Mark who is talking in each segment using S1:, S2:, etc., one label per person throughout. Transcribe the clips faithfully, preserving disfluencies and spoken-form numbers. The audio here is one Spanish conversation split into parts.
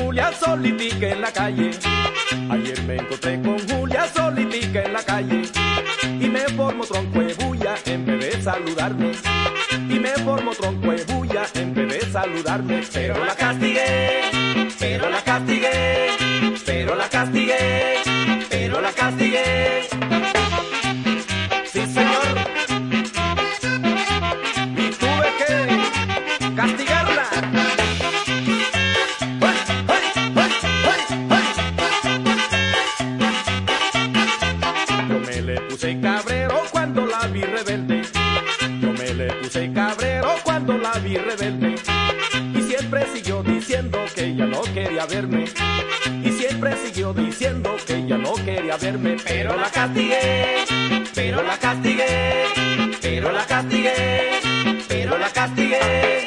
S1: Julia solitica en la calle. Ayer me encontré con Julia solitica en la calle. Y me formó tronco de bulla en vez de saludarme. Y me formó tronco de bulla en vez de saludarme. Pero la castigué, pero la castigué, pero la castigué, pero la castigué. Sí, señor. Y tuve que castigarla. Yo me le puse cabrero cuando la vi rebelde. Yo me le puse cabrero cuando la vi rebelde. Y siempre siguió diciendo que ella no quería verme. Y siempre siguió diciendo que ella no quería verme. Pero la castigué, pero la castigué, pero la castigué, pero la castigué.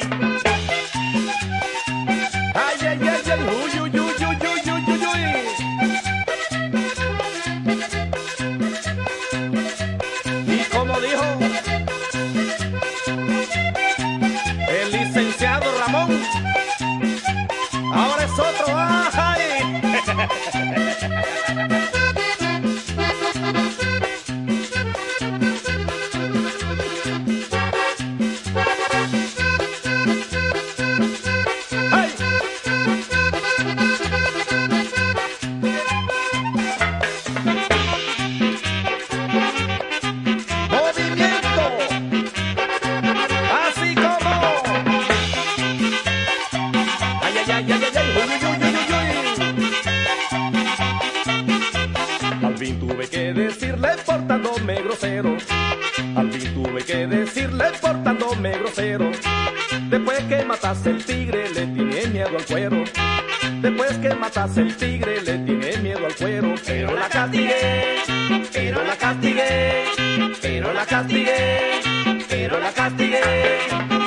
S1: Ay, ay, ay, ay, uy, uy, uy, uy, uy, uy, uy, uy. Y como dijo el licenciado Ramón, ahora es otro. ¡Ay! Al fin tuve que decirle portándome grosero. Al fin tuve que decirle portándome grosero. Después que mataste el tigre le tiene miedo al cuero. Después que mataste el tigre le tiene miedo al cuero. Pero la castigué, pero la castigué, pero la castigué, pero la castigué.